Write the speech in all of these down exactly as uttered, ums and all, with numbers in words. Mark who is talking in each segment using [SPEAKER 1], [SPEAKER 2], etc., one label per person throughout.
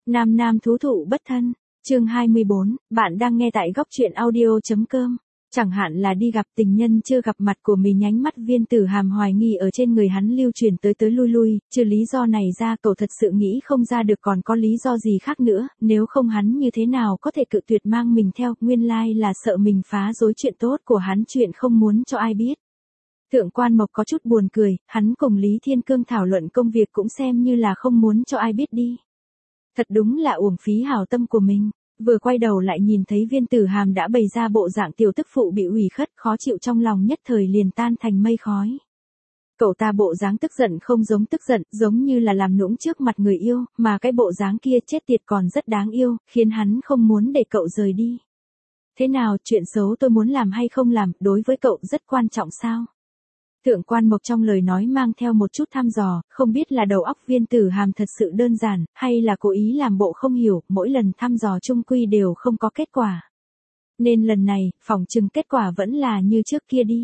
[SPEAKER 1] Nam nam thú thụ bất thân, chương hai mươi bốn, bạn đang nghe tại góc truyện audio.com. Chẳng hạn là đi gặp tình nhân chưa gặp mặt của mình, nhánh mắt Viên Tử Hàm hoài nghi ở trên người hắn lưu truyền tới tới lui lui, trừ lý do này ra cậu thật sự nghĩ không ra được còn có lý do gì khác nữa, nếu không hắn như thế nào có thể cự tuyệt mang mình theo, nguyên lai là sợ mình phá rối chuyện tốt của hắn, chuyện không muốn cho ai biết. Thượng Quan Mộc có chút buồn cười, hắn cùng Lý Thiên Cương thảo luận công việc cũng xem như là không muốn cho ai biết đi. Thật đúng là uổng phí hảo tâm của mình. Vừa quay đầu lại nhìn thấy Viên Tử Hàm đã bày ra bộ dạng tiểu tức phụ bị ủy khất, khó chịu trong lòng nhất thời liền tan thành mây khói. Cậu ta bộ dáng tức giận không giống tức giận, giống như là làm nũng trước mặt người yêu, mà cái bộ dáng kia chết tiệt còn rất đáng yêu, khiến hắn không muốn để cậu rời đi. Thế nào, chuyện xấu tôi muốn làm hay không làm, đối với cậu rất quan trọng sao? Thượng Quan Mộc trong lời nói mang theo một chút thăm dò, không biết là đầu óc Viên Tử Hàm thật sự đơn giản, hay là cố ý làm bộ không hiểu, mỗi lần thăm dò chung quy đều không có kết quả. Nên lần này, phỏng chừng kết quả vẫn là như trước kia đi.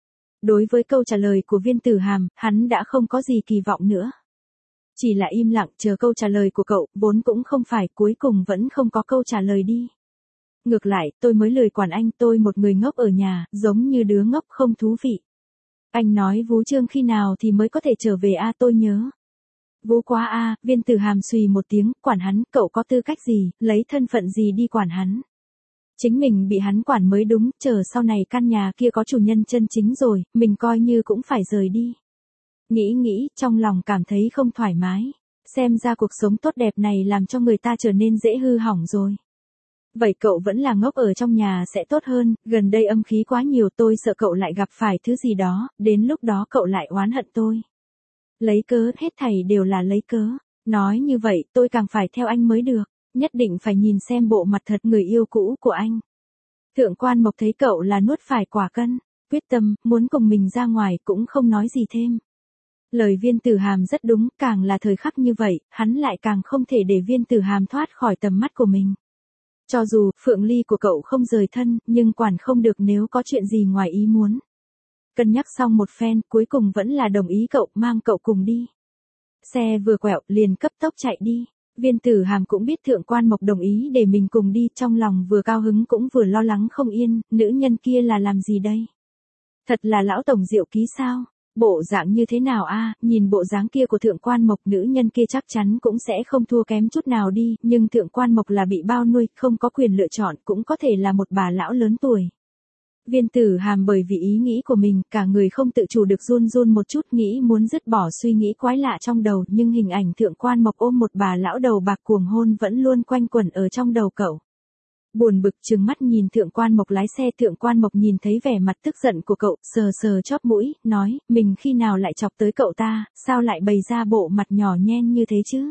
[SPEAKER 1] Đối với câu trả lời của Viên Tử Hàm, hắn đã không có gì kỳ vọng nữa. Chỉ là im lặng chờ câu trả lời của cậu, vốn cũng không phải, cuối cùng vẫn không có câu trả lời đi. Ngược lại, tôi mới lười quản anh, tôi một người ngốc ở nhà, giống như đứa ngốc không thú vị. Anh nói Vú Trương khi nào thì mới có thể trở về a, tôi nhớ. Vú quá a, Viên Tử Hàm xùy một tiếng, quản hắn, cậu có tư cách gì, lấy thân phận gì đi quản hắn. Chính mình bị hắn quản mới đúng, chờ sau này căn nhà kia có chủ nhân chân chính rồi, mình coi như cũng phải rời đi. Nghĩ nghĩ, trong lòng cảm thấy không thoải mái. Xem ra cuộc sống tốt đẹp này làm cho người ta trở nên dễ hư hỏng rồi. Vậy cậu vẫn là ngốc ở trong nhà sẽ tốt hơn, gần đây âm khí quá nhiều, tôi sợ cậu lại gặp phải thứ gì đó, đến lúc đó cậu lại oán hận tôi. Lấy cớ, hết thảy đều là lấy cớ. Nói như vậy, tôi càng phải theo anh mới được, nhất định phải nhìn xem bộ mặt thật người yêu cũ của anh. Thượng Quan Mộc thấy cậu là nuốt phải quả cân, quyết tâm, muốn cùng mình ra ngoài cũng không nói gì thêm. Lời Viên Tử Hàm rất đúng, càng là thời khắc như vậy, hắn lại càng không thể để Viên Tử Hàm thoát khỏi tầm mắt của mình. Cho dù, Phượng Ly của cậu không rời thân, nhưng quản không được nếu có chuyện gì ngoài ý muốn. Cân nhắc xong một phen, cuối cùng vẫn là đồng ý cậu, mang cậu cùng đi. Xe vừa quẹo, liền cấp tốc chạy đi. Viên Tử Hàm cũng biết Thượng Quan Mộc đồng ý để mình cùng đi, trong lòng vừa cao hứng cũng vừa lo lắng không yên, nữ nhân kia là làm gì đây? Thật là lão tổng diệu ký sao? Bộ dạng như thế nào a, nhìn bộ dáng kia của Thượng Quan Mộc, nữ nhân kia chắc chắn cũng sẽ không thua kém chút nào đi, nhưng Thượng Quan Mộc là bị bao nuôi, không có quyền lựa chọn, cũng có thể là một bà lão lớn tuổi. Viên Tử Hàm bởi vì ý nghĩ của mình, cả người không tự chủ được run run một chút, nghĩ muốn dứt bỏ suy nghĩ quái lạ trong đầu, nhưng hình ảnh Thượng Quan Mộc ôm một bà lão đầu bạc cuồng hôn vẫn luôn quanh quẩn ở trong đầu cậu. Buồn bực trừng mắt nhìn Thượng Quan Mộc lái xe, Thượng Quan Mộc nhìn thấy vẻ mặt tức giận của cậu, sờ sờ chóp mũi, nói, mình khi nào lại chọc tới cậu ta, sao lại bày ra bộ mặt nhỏ nhen như thế chứ?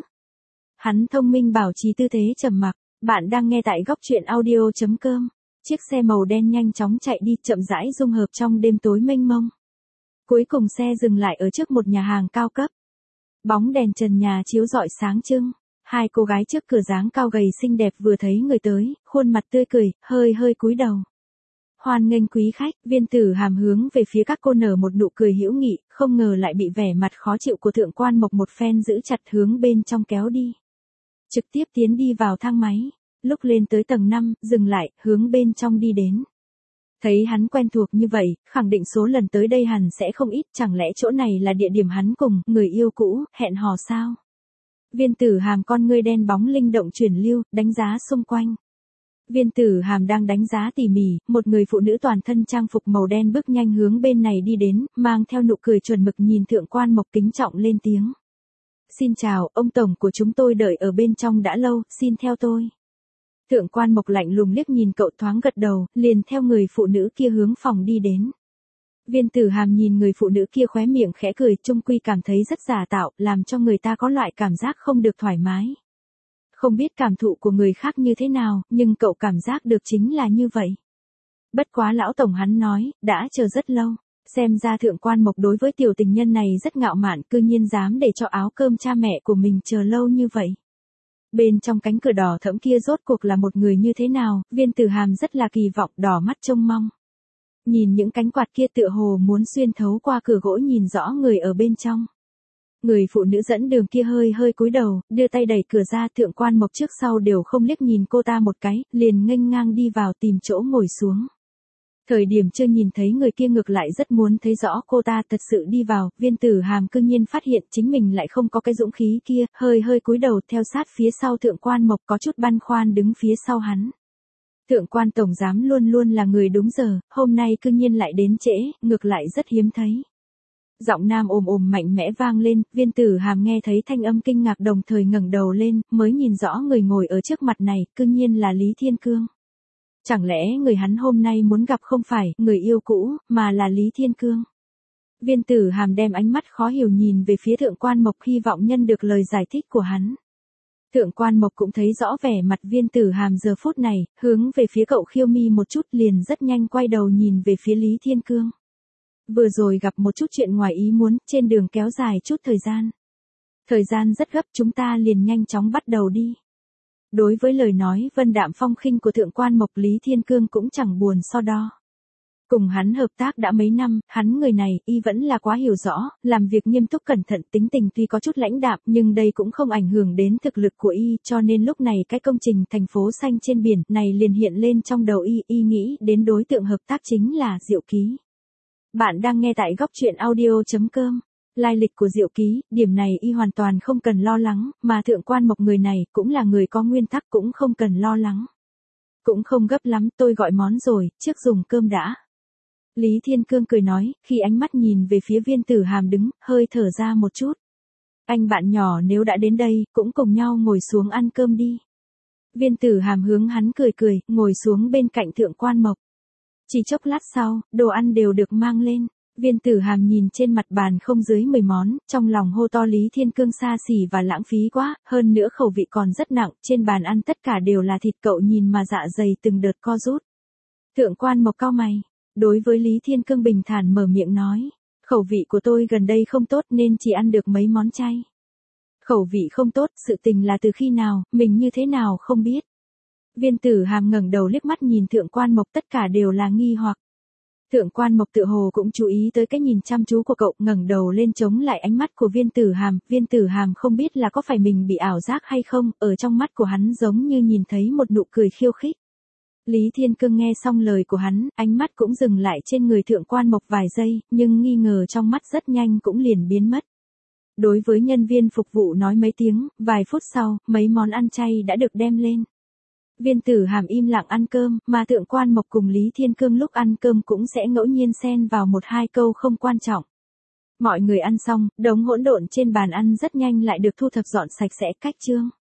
[SPEAKER 1] Hắn thông minh bảo trì tư thế trầm mặc, bạn đang nghe tại góc truyện audio.com. Chiếc xe màu đen nhanh chóng chạy đi, chậm rãi dung hợp trong đêm tối mênh mông. Cuối cùng xe dừng lại ở trước một nhà hàng cao cấp. Bóng đèn trần nhà chiếu rọi sáng trưng. Hai cô gái trước cửa dáng cao gầy xinh đẹp vừa thấy người tới, khuôn mặt tươi cười, hơi hơi cúi đầu. Hoan nghênh quý khách, Viên Tử Hàm hướng về phía các cô nở một nụ cười hữu nghị, không ngờ lại bị vẻ mặt khó chịu của Thượng Quan Mộc một phen giữ chặt hướng bên trong kéo đi. Trực tiếp tiến đi vào thang máy, lúc lên tới tầng năm, dừng lại, hướng bên trong đi đến. Thấy hắn quen thuộc như vậy, khẳng định số lần tới đây hẳn sẽ không ít, chẳng lẽ chỗ này là địa điểm hắn cùng người yêu cũ hẹn hò sao? Viên Tử Hàm con ngươi đen bóng linh động chuyển lưu, đánh giá xung quanh. Viên Tử Hàm đang đánh giá tỉ mỉ, một người phụ nữ toàn thân trang phục màu đen bước nhanh hướng bên này đi đến, mang theo nụ cười chuẩn mực nhìn Thượng Quan Mộc kính trọng lên tiếng. Xin chào, ông tổng của chúng tôi đợi ở bên trong đã lâu, xin theo tôi. Thượng Quan Mộc lạnh lùng liếc nhìn cậu, thoáng gật đầu, liền theo người phụ nữ kia hướng phòng đi đến. Viên Tử Hàm nhìn người phụ nữ kia khóe miệng khẽ cười, chung quy cảm thấy rất giả tạo, làm cho người ta có loại cảm giác không được thoải mái. Không biết cảm thụ của người khác như thế nào, nhưng cậu cảm giác được chính là như vậy. Bất quá lão tổng hắn nói, đã chờ rất lâu. Xem ra Thượng Quan Mộc đối với tiểu tình nhân này rất ngạo mạn, cư nhiên dám để cho áo cơm cha mẹ của mình chờ lâu như vậy. Bên trong cánh cửa đỏ thẫm kia rốt cuộc là một người như thế nào, Viên Tử Hàm rất là kỳ vọng, đỏ mắt trông mong. Nhìn những cánh quạt kia tựa hồ muốn xuyên thấu qua cửa gỗ nhìn rõ người ở bên trong. Người phụ nữ dẫn đường kia hơi hơi cúi đầu, đưa tay đẩy cửa ra, Thượng Quan Mộc trước sau đều không liếc nhìn cô ta một cái, liền nghênh ngang đi vào tìm chỗ ngồi xuống. Thời điểm chưa nhìn thấy người kia ngược lại rất muốn thấy rõ cô ta thật sự đi vào, Viên Tử Hàm cư nhiên phát hiện chính mình lại không có cái dũng khí kia, hơi hơi cúi đầu theo sát phía sau Thượng Quan Mộc có chút băn khoăn đứng phía sau hắn. Thượng Quan Tổng Giám luôn luôn là người đúng giờ, hôm nay cư nhiên lại đến trễ, ngược lại rất hiếm thấy. Giọng nam ồm ồm mạnh mẽ vang lên, Viên Tử Hàm nghe thấy thanh âm kinh ngạc đồng thời ngẩng đầu lên, mới nhìn rõ người ngồi ở trước mặt này, cư nhiên là Lý Thiên Cương. Chẳng lẽ người hắn hôm nay muốn gặp không phải người yêu cũ, mà là Lý Thiên Cương? Viên Tử Hàm đem ánh mắt khó hiểu nhìn về phía Thượng Quan Mộc hy vọng nhân được lời giải thích của hắn. Thượng Quan Mộc cũng thấy rõ vẻ mặt Viên Tử Hàm giờ phút này, hướng về phía cậu khiêu mi một chút liền rất nhanh quay đầu nhìn về phía Lý Thiên Cương. Vừa rồi gặp một chút chuyện ngoài ý muốn, trên đường kéo dài chút thời gian. Thời gian rất gấp, chúng ta liền nhanh chóng bắt đầu đi. Đối với lời nói vân đạm phong khinh của Thượng Quan Mộc, Lý Thiên Cương cũng chẳng buồn so đo. Cùng hắn hợp tác đã mấy năm, hắn người này y vẫn là quá hiểu rõ, làm việc nghiêm túc cẩn thận, tính tình tuy có chút lãnh đạm nhưng đây cũng không ảnh hưởng đến thực lực của y, cho nên lúc này cái công trình thành phố xanh trên biển này liền hiện lên trong đầu y, y nghĩ đến đối tượng hợp tác chính là Diệu Ký. Bạn đang nghe tại góc truyện audio chấm com. Lai lịch của Diệu Ký, điểm này y hoàn toàn không cần lo lắng, mà Thượng Quan Mộc người này cũng là người có nguyên tắc, cũng không cần lo lắng. Cũng không gấp lắm, tôi gọi món rồi, trước dùng cơm đã. Lý Thiên Cương cười nói, khi ánh mắt nhìn về phía Viên Tử Hàm đứng, hơi thở ra một chút. Anh bạn nhỏ nếu đã đến đây, cũng cùng nhau ngồi xuống ăn cơm đi. Viên Tử Hàm hướng hắn cười cười, ngồi xuống bên cạnh Thượng Quan Mộc. Chỉ chốc lát sau, đồ ăn đều được mang lên. Viên Tử Hàm nhìn trên mặt bàn không dưới mười món, trong lòng hô to Lý Thiên Cương xa xỉ và lãng phí quá, hơn nữa khẩu vị còn rất nặng, trên bàn ăn tất cả đều là thịt, cậu nhìn mà dạ dày từng đợt co rút. Thượng Quan Mộc cau mày, đối với Lý Thiên Cương bình thản mở miệng nói, khẩu vị của tôi gần đây không tốt nên chỉ ăn được mấy món chay. Khẩu vị không tốt, sự tình là từ khi nào, mình như thế nào không biết. Viên Tử Hàm ngẩng đầu liếc mắt nhìn Thượng Quan Mộc, tất cả đều là nghi hoặc. Thượng Quan Mộc tự hồ cũng chú ý tới cái nhìn chăm chú của cậu, ngẩng đầu lên chống lại ánh mắt của Viên Tử Hàm, Viên Tử Hàm không biết là có phải mình bị ảo giác hay không, ở trong mắt của hắn giống như nhìn thấy một nụ cười khiêu khích. Lý Thiên Cương nghe xong lời của hắn, ánh mắt cũng dừng lại trên người Thượng Quan Mộc vài giây, nhưng nghi ngờ trong mắt rất nhanh cũng liền biến mất. Đối với nhân viên phục vụ nói mấy tiếng, vài phút sau, mấy món ăn chay đã được đem lên. Viên Tử Hàm im lặng ăn cơm, mà Thượng Quan Mộc cùng Lý Thiên Cương lúc ăn cơm cũng sẽ ngẫu nhiên xen vào một hai câu không quan trọng. Mọi người ăn xong, đống hỗn độn trên bàn ăn rất nhanh lại được thu thập dọn sạch sẽ, cách chương.